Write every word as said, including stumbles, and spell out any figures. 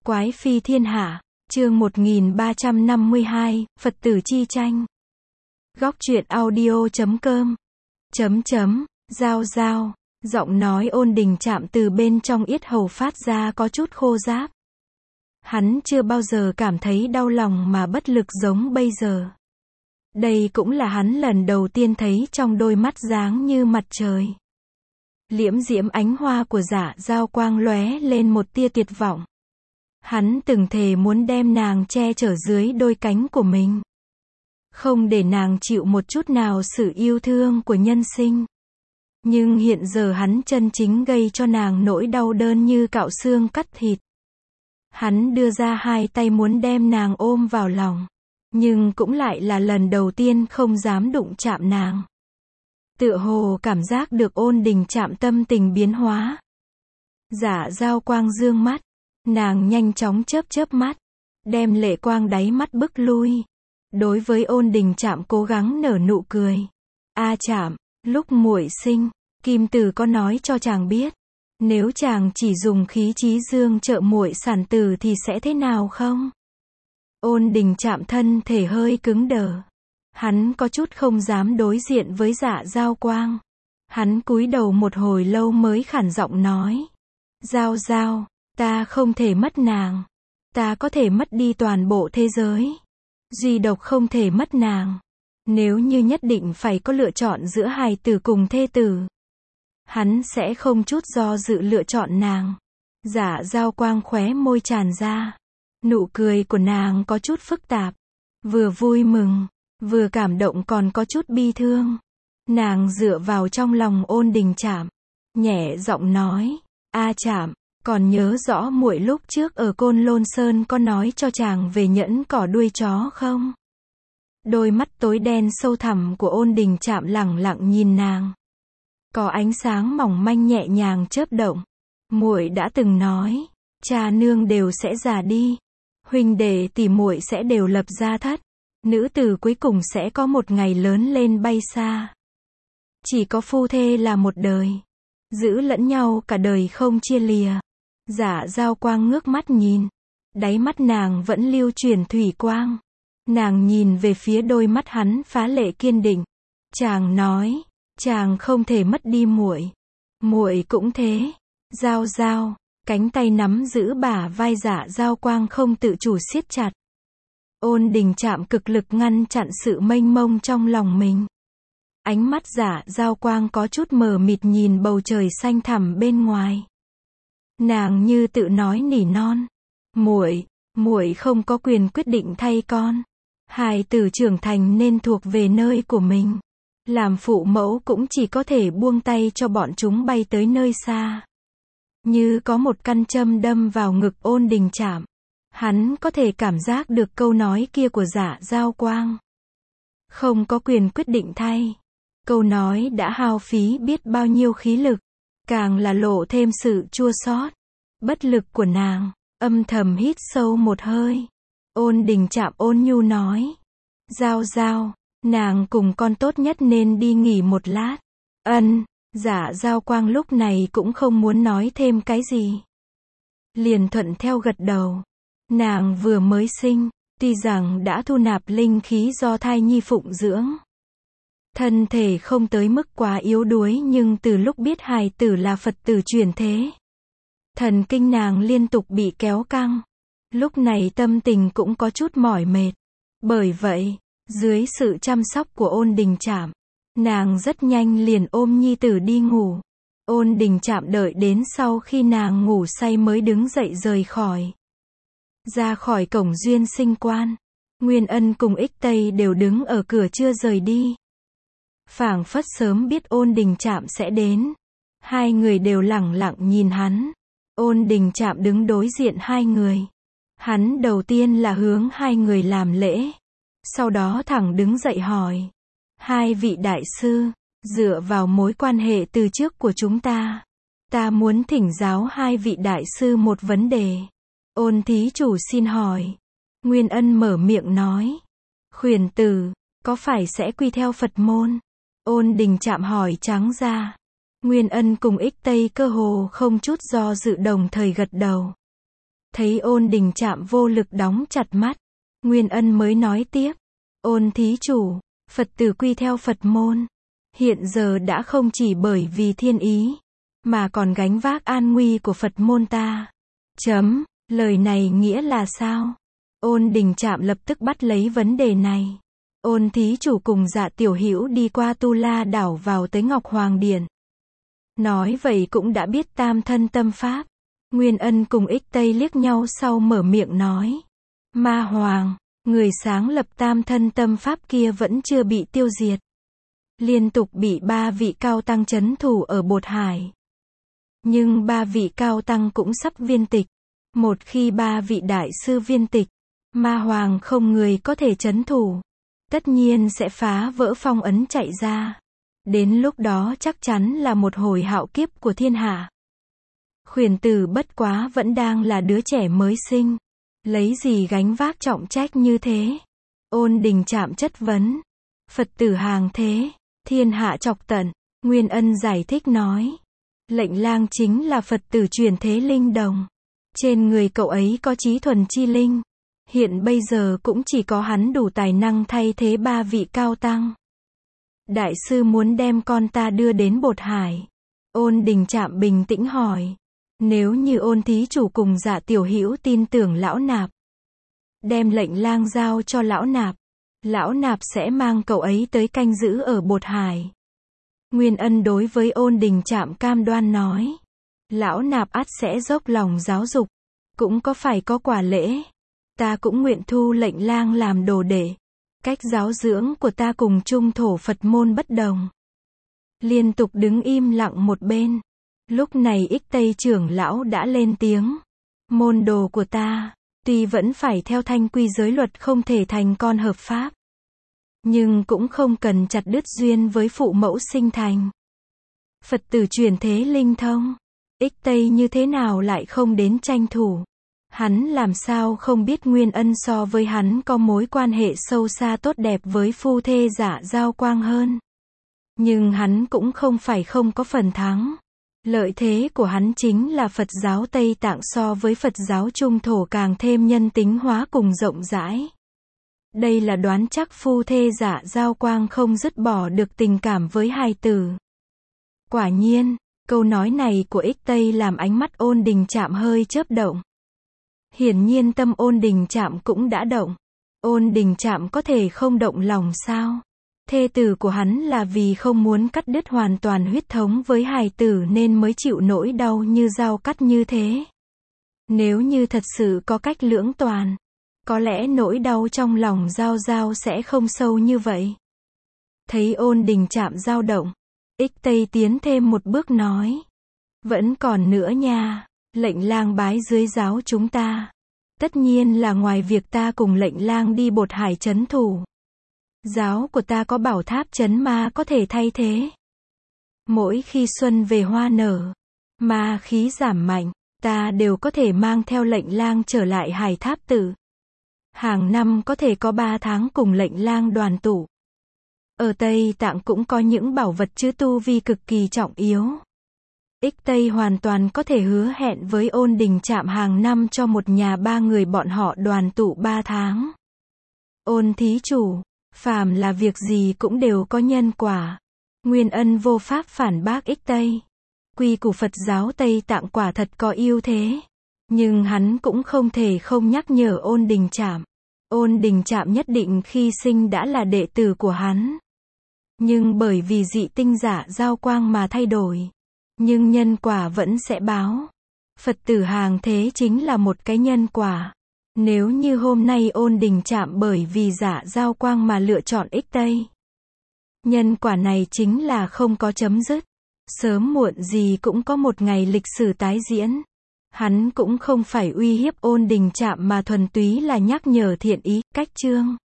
Quái phi thiên hạ, chương một nghìn ba trăm năm mươi hai, Phật tử chi tranh. Góc truyện audio chấm com. Chấm chấm, giao giao, giọng nói Ôn Đình Trạm từ bên trong yết hầu phát ra có chút khô ráp. Hắn chưa bao giờ cảm thấy đau lòng mà bất lực giống bây giờ. Đây cũng là hắn lần đầu tiên thấy trong đôi mắt dáng như mặt trời. Liễm diễm ánh hoa của Dạ Giao Quang lóe lên một tia tuyệt vọng. Hắn từng thề muốn đem nàng che chở dưới đôi cánh của mình. Không để nàng chịu một chút nào sự yêu thương của nhân sinh. Nhưng hiện giờ hắn chân chính gây cho nàng nỗi đau đớn như cạo xương cắt thịt. Hắn đưa ra hai tay muốn đem nàng ôm vào lòng. Nhưng cũng lại là lần đầu tiên không dám đụng chạm nàng. Tựa hồ cảm giác được Ôn Đình Trạm tâm tình biến hóa. Dạ Giao Quang dương mắt. Nàng nhanh chóng chớp chớp mắt. Đem lệ quang đáy mắt bức lui. Đối với Ôn Đình Trạm cố gắng nở nụ cười. A Trạm, lúc muội sinh, Kim Tử có nói cho chàng biết. Nếu chàng chỉ dùng khí trí dương trợ muội sản tử thì sẽ thế nào không? Ôn Đình Trạm thân thể hơi cứng đờ. Hắn có chút không dám đối diện với Dạ Giao Quang. Hắn cúi đầu một hồi lâu mới khản giọng nói. Giao Giao, ta không thể mất nàng. Ta có thể mất đi toàn bộ thế giới. Duy độc không thể mất nàng. Nếu như nhất định phải có lựa chọn giữa hài tử cùng thê tử. Hắn sẽ không chút do dự lựa chọn nàng. Dạ Giao Quang khóe môi tràn ra. Nụ cười của nàng có chút phức tạp. Vừa vui mừng, vừa cảm động còn có chút bi thương. Nàng dựa vào trong lòng Ôn Đình Trạm. Nhẹ giọng nói. A Trạm, còn nhớ rõ muội lúc trước ở Côn Lôn Sơn có nói cho chàng về nhẫn cỏ đuôi chó không? Đôi mắt tối đen sâu thẳm của Ôn Đình Trạm lẳng lặng nhìn nàng. Có ánh sáng mỏng manh nhẹ nhàng chớp động. Muội đã từng nói, cha nương đều sẽ già đi. Huynh đệ tỷ muội sẽ đều lập gia thất. Nữ tử cuối cùng sẽ có một ngày lớn lên bay xa. Chỉ có phu thê là một đời. Giữ lẫn nhau cả đời không chia lìa. Dạ Giao Quang ngước mắt nhìn. Đáy mắt nàng vẫn lưu chuyển thủy quang. Nàng nhìn về phía đôi mắt hắn phá lệ kiên định. Chàng nói, chàng không thể mất đi muội. Muội cũng thế. Giao Giao, cánh tay nắm giữ bả vai Dạ Giao Quang không tự chủ siết chặt. Ôn Đình Trạm cực lực ngăn chặn sự mênh mông trong lòng mình. Ánh mắt Dạ Giao Quang có chút mờ mịt nhìn bầu trời xanh thẳm bên ngoài. Nàng như tự nói nỉ non. Muội, muội không có quyền quyết định thay con. Hài tử trưởng thành nên thuộc về nơi của mình. Làm phụ mẫu cũng chỉ có thể buông tay cho bọn chúng bay tới nơi xa. Như có một căn châm đâm vào ngực Ôn Đình Trạm. Hắn có thể cảm giác được câu nói kia của Dạ Giao Quang. Không có quyền quyết định thay. Câu nói đã hao phí biết bao nhiêu khí lực. Càng là lộ thêm sự chua xót, bất lực của nàng. Âm thầm hít sâu một hơi. Ôn Đình Trạm ôn nhu nói. Giao Giao, nàng cùng con tốt nhất nên đi nghỉ một lát. Ân. Dạ Giao Quang lúc này cũng không muốn nói thêm cái gì. Liền thuận theo gật đầu. Nàng vừa mới sinh, tuy rằng đã thu nạp linh khí do thai nhi phụng dưỡng. Thân thể không tới mức quá yếu đuối nhưng từ lúc biết hài tử là Phật tử chuyển thế. Thần kinh nàng liên tục bị kéo căng. Lúc này tâm tình cũng có chút mỏi mệt. Bởi vậy, dưới sự chăm sóc của Ôn Đình Trạm, nàng rất nhanh liền ôm nhi tử đi ngủ. Ôn Đình Trạm đợi đến sau khi nàng ngủ say mới đứng dậy rời khỏi. Ra khỏi cổng Duyên Sinh Quan, Nguyên Ân cùng Ích Tây đều đứng ở cửa chưa rời đi. Phảng phất sớm biết Ôn Đình Trạm sẽ đến. Hai người đều lẳng lặng nhìn hắn. Ôn Đình Trạm đứng đối diện hai người. Hắn đầu tiên là hướng hai người làm lễ. Sau đó thẳng đứng dậy hỏi. Hai vị đại sư, dựa vào mối quan hệ từ trước của chúng ta, ta muốn thỉnh giáo hai vị đại sư một vấn đề. Ôn thí chủ xin hỏi. Nguyên Ân mở miệng nói. Khuyển tử, có phải sẽ quy theo Phật môn? Ôn Đình Trạm hỏi trắng ra. Nguyên Ân cùng Ích Tây cơ hồ không chút do dự đồng thời gật đầu. Thấy Ôn Đình Trạm vô lực đóng chặt mắt, Nguyên Ân mới nói tiếp. Ôn thí chủ, Phật tử quy theo Phật môn. Hiện giờ đã không chỉ bởi vì thiên ý, mà còn gánh vác an nguy của Phật môn ta. Chấm, lời này nghĩa là sao? Ôn Đình Trạm lập tức bắt lấy vấn đề này. Ôn thí chủ cùng Dạ Tiểu Hữu đi qua Tu La đảo vào tới Ngọc Hoàng Điện. Nói vậy cũng đã biết tam thân tâm pháp. Nguyên Ân cùng Ích Tây liếc nhau sau mở miệng nói. Ma Hoàng, người sáng lập tam thân tâm pháp kia vẫn chưa bị tiêu diệt. Liên tục bị ba vị cao tăng trấn thủ ở Bột Hải. Nhưng ba vị cao tăng cũng sắp viên tịch. Một khi ba vị đại sư viên tịch, Ma Hoàng không người có thể trấn thủ. Tất nhiên sẽ phá vỡ phong ấn chạy ra. Đến lúc đó chắc chắn là một hồi hạo kiếp của thiên hạ. Khuyển tử bất quá vẫn đang là đứa trẻ mới sinh. Lấy gì gánh vác trọng trách như thế? Ôn Đình Trạm chất vấn. Phật tử hàng thế, thiên hạ chọc tận. Nguyên Ân giải thích nói. Lệnh Lang chính là Phật tử truyền thế linh đồng. Trên người cậu ấy có trí thuần chi linh. Hiện bây giờ cũng chỉ có hắn đủ tài năng thay thế ba vị cao tăng. Đại sư muốn đem con ta đưa đến Bột Hải. Ôn Đình Trạm bình tĩnh hỏi. Nếu như Ôn thí chủ cùng Dạ Tiểu Hữu tin tưởng lão nạp, đem Lệnh Lang giao cho lão nạp, lão nạp sẽ mang cậu ấy tới canh giữ ở Bột Hải. Nguyên Ân đối với Ôn Đình Trạm cam đoan nói. Lão nạp ắt sẽ dốc lòng giáo dục, cũng có phải có quả lễ. Ta cũng nguyện thu Lệnh Lang làm đồ đệ. Cách giáo dưỡng của ta cùng trung thổ Phật môn bất đồng. Liên tục đứng im lặng một bên. Lúc này Ích Tây trưởng lão đã lên tiếng. Môn đồ của ta, tuy vẫn phải theo thanh quy giới luật không thể thành con hợp pháp, nhưng cũng không cần chặt đứt duyên với phụ mẫu sinh thành. Phật tử truyền thế linh thông. Ích Tây như thế nào lại không đến tranh thủ? Hắn làm sao không biết Nguyên Ân so với hắn có mối quan hệ sâu xa tốt đẹp với phu thê Dạ Giao Quang hơn. Nhưng hắn cũng không phải không có phần thắng. Lợi thế của hắn chính là Phật giáo Tây Tạng so với Phật giáo Trung Thổ càng thêm nhân tính hóa cùng rộng rãi. Đây là đoán chắc phu thê Dạ Giao Quang không dứt bỏ được tình cảm với hài tử. Quả nhiên, câu nói này của Ích Tây làm ánh mắt Ôn Đình Trạm hơi chớp động. Hiển nhiên tâm Ôn Đình Trạm cũng đã động. Ôn Đình Trạm có thể không động lòng sao? Thê tử của hắn là vì không muốn cắt đứt hoàn toàn huyết thống với hài tử nên mới chịu nỗi đau như dao cắt như thế. Nếu như thật sự có cách lưỡng toàn, có lẽ nỗi đau trong lòng Giao Giao sẽ không sâu như vậy. Thấy Ôn Đình Trạm dao động, Ích Tây tiến thêm một bước nói. Vẫn còn nữa nha, Lệnh Lang bái dưới giáo chúng ta. Tất nhiên là ngoài việc ta cùng Lệnh Lang đi Bột Hải trấn thủ. Giáo của ta có bảo tháp trấn ma có thể thay thế. Mỗi khi xuân về hoa nở, ma khí giảm mạnh, ta đều có thể mang theo Lệnh Lang trở lại Hải Tháp Tự. Hàng năm có thể có ba tháng cùng Lệnh Lang đoàn tụ. Ở Tây Tạng cũng có những bảo vật chứa tu vi cực kỳ trọng yếu. Ích Tây hoàn toàn có thể hứa hẹn với Ôn Đình Trạm hàng năm cho một nhà ba người bọn họ đoàn tụ ba tháng. Ôn thí chủ, phàm là việc gì cũng đều có nhân quả. Nguyên Ân vô pháp phản bác Ích Tây. Quy củ Phật giáo Tây Tạng quả thật có ưu thế. Nhưng hắn cũng không thể không nhắc nhở Ôn Đình Trạm. Ôn Đình Trạm nhất định khi sinh đã là đệ tử của hắn. Nhưng bởi vì dị tinh Dạ Giao Quang mà thay đổi. Nhưng nhân quả vẫn sẽ báo. Phật tử hàng thế chính là một cái nhân quả. Nếu như hôm nay Ôn Đình Trạm bởi vì Dạ Giao Quang mà lựa chọn Ích Tây, nhân quả này chính là không có chấm dứt. Sớm muộn gì cũng có một ngày lịch sử tái diễn. Hắn cũng không phải uy hiếp Ôn Đình Trạm mà thuần túy là nhắc nhở thiện ý, cách chương.